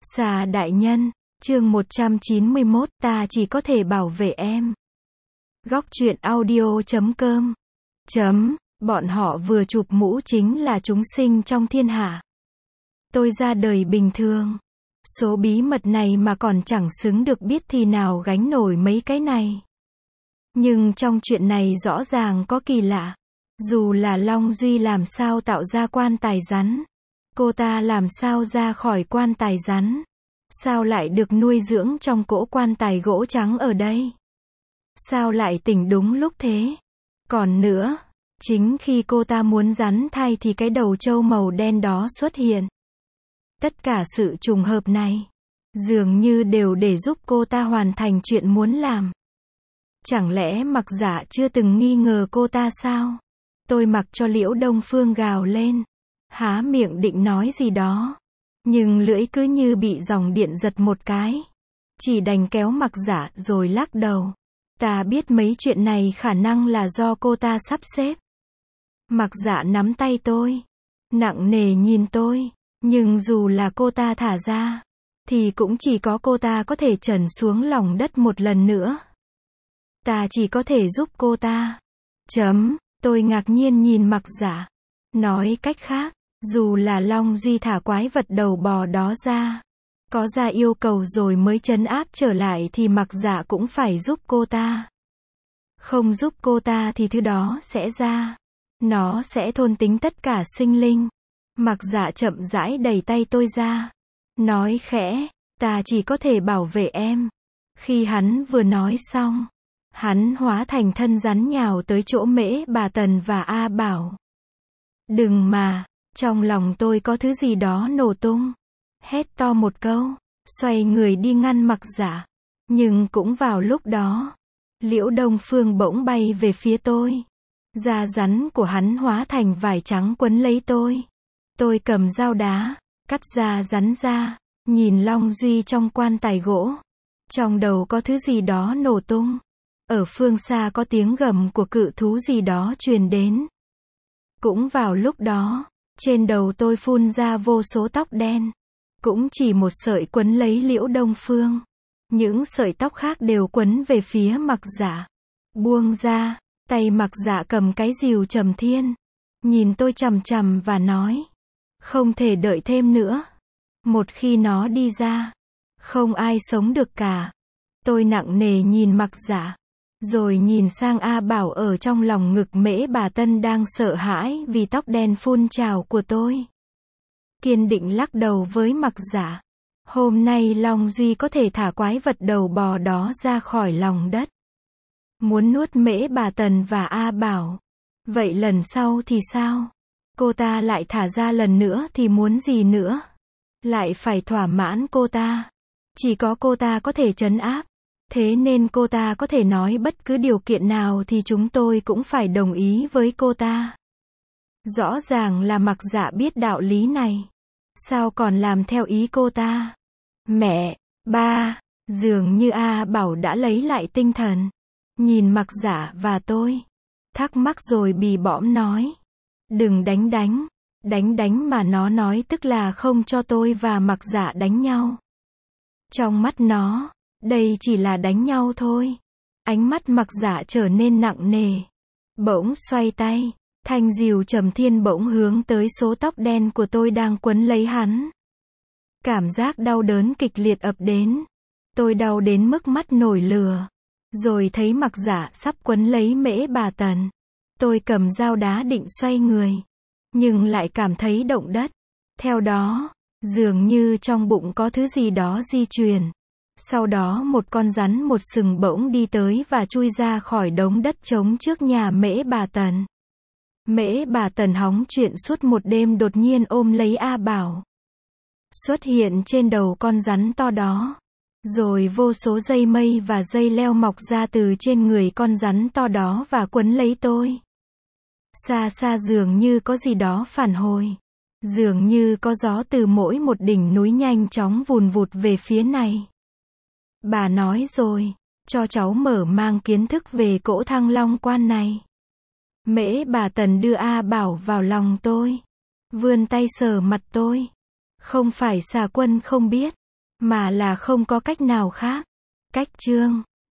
Xà đại nhân, chương 191, ta chỉ có thể bảo vệ em. Góc truyện audio.com. Bọn họ vừa chụp mũ chính là chúng sinh trong thiên hạ. Tôi ra đời bình thường. Số bí mật này mà còn chẳng xứng được biết thì nào gánh nổi mấy cái này. Nhưng trong chuyện này rõ ràng có kỳ lạ. Dù là Long Duy làm sao tạo ra quan tài rắn, cô ta làm sao ra khỏi quan tài rắn, sao lại được nuôi dưỡng trong cỗ quan tài gỗ trắng ở đây? Sao lại tỉnh đúng lúc thế? Còn nữa, chính khi cô ta muốn rắn thai thì cái đầu trâu màu đen đó xuất hiện. Tất cả sự trùng hợp này, dường như đều để giúp cô ta hoàn thành chuyện muốn làm. Chẳng lẽ Mặc Dạ chưa từng nghi ngờ cô ta sao? Tôi mặc cho Liễu Đông Phương gào lên, há miệng định nói gì đó, nhưng lưỡi cứ như bị dòng điện giật một cái. Chỉ đành kéo Mặc Dạ rồi lắc đầu. Ta biết mấy chuyện này khả năng là do cô ta sắp xếp. Mặc Dạ nắm tay tôi, nặng nề nhìn tôi, nhưng dù là cô ta thả ra, thì cũng chỉ có cô ta có thể trần xuống lòng đất một lần nữa. Ta chỉ có thể giúp cô ta. Tôi ngạc nhiên nhìn Mặc Dạ. Nói cách khác, dù là Long Duy thả quái vật đầu bò đó ra, có ra yêu cầu rồi mới trấn áp trở lại thì Mặc Dạ cũng phải giúp cô ta. Không giúp cô ta thì thứ đó sẽ ra. Nó sẽ thôn tính tất cả sinh linh. Mặc Dạ chậm rãi đẩy tay tôi ra. Nói khẽ, ta chỉ có thể bảo vệ em. Khi hắn vừa nói xong, hắn hóa thành thân rắn nhào tới chỗ Mễ Bà Tần và A Bảo. Đừng mà, trong lòng tôi có thứ gì đó nổ tung. Hét to một câu, xoay người đi ngăn Mặc Dạ. Nhưng cũng vào lúc đó, Liễu Đông Phương bỗng bay về phía tôi. Da rắn của hắn hóa thành vải trắng quấn lấy tôi. Tôi cầm dao đá, cắt da rắn ra, nhìn Long Duy trong quan tài gỗ. Trong đầu có thứ gì đó nổ tung. Ở phương xa có tiếng gầm của cự thú gì đó truyền đến. Cũng vào lúc đó, trên đầu tôi phun ra vô số tóc đen. Cũng chỉ một sợi quấn lấy Liễu Đông Phương. Những sợi tóc khác đều quấn về phía Mặc Dạ. Buông ra, tay Mặc Dạ cầm cái rìu Trầm Thiên. Nhìn tôi chằm chằm và nói. Không thể đợi thêm nữa. Một khi nó đi ra, không ai sống được cả. Tôi nặng nề nhìn Mặc Dạ. Rồi nhìn sang A Bảo ở trong lòng ngực Mễ Bà Tân đang sợ hãi vì tóc đen phun trào của tôi. Kiên định lắc đầu với Mặc Dạ. Hôm nay Long Duy có thể thả quái vật đầu bò đó ra khỏi lòng đất. Muốn nuốt Mễ Bà Tần và A Bảo. Vậy lần sau thì sao? Cô ta lại thả ra lần nữa thì muốn gì nữa? Lại phải thỏa mãn cô ta. Chỉ có cô ta có thể trấn áp. Thế nên cô ta có thể nói bất cứ điều kiện nào thì chúng tôi cũng phải đồng ý với cô ta. Rõ ràng là Mặc Dạ biết đạo lý này. Sao còn làm theo ý cô ta? Mẹ, ba, dường như A Bảo đã lấy lại tinh thần. Nhìn Mặc Dạ và tôi. Thắc mắc rồi bì bõm nói. Đừng đánh. Đánh mà nó nói tức là không cho tôi và Mặc Dạ đánh nhau. Trong mắt nó, đây chỉ là đánh nhau thôi. Ánh mắt Mặc Dạ trở nên nặng nề. Bỗng xoay tay, thanh rìu Trầm Thiên bỗng hướng tới số tóc đen của tôi đang quấn lấy hắn. Cảm giác đau đớn kịch liệt ập đến. Tôi đau đến mức mắt nổi lửa. Rồi thấy Mặc Dạ sắp quấn lấy Mễ Bà Tần. Tôi cầm dao đá định xoay người. Nhưng lại cảm thấy động đất. Theo đó, dường như trong bụng có thứ gì đó di chuyển. Sau đó một con rắn một sừng bỗng đi tới và chui ra khỏi đống đất trống trước nhà Mễ Bà Tần. Mễ Bà Tần hóng chuyện suốt một đêm đột nhiên ôm lấy A Bảo. Xuất hiện trên đầu con rắn to đó. Rồi vô số dây mây và dây leo mọc ra từ trên người con rắn to đó và quấn lấy tôi. Xa xa dường như có gì đó phản hồi. Dường như có gió từ mỗi một đỉnh núi nhanh chóng vùn vụt về phía này. Bà nói rồi, cho cháu mở mang kiến thức về cỗ Thăng Long Quan này. Mễ Bà Tần đưa A Bảo vào lòng tôi. Vươn tay sờ mặt tôi. Không phải Xà Quân không biết. mà là không có cách nào khác. Cách chương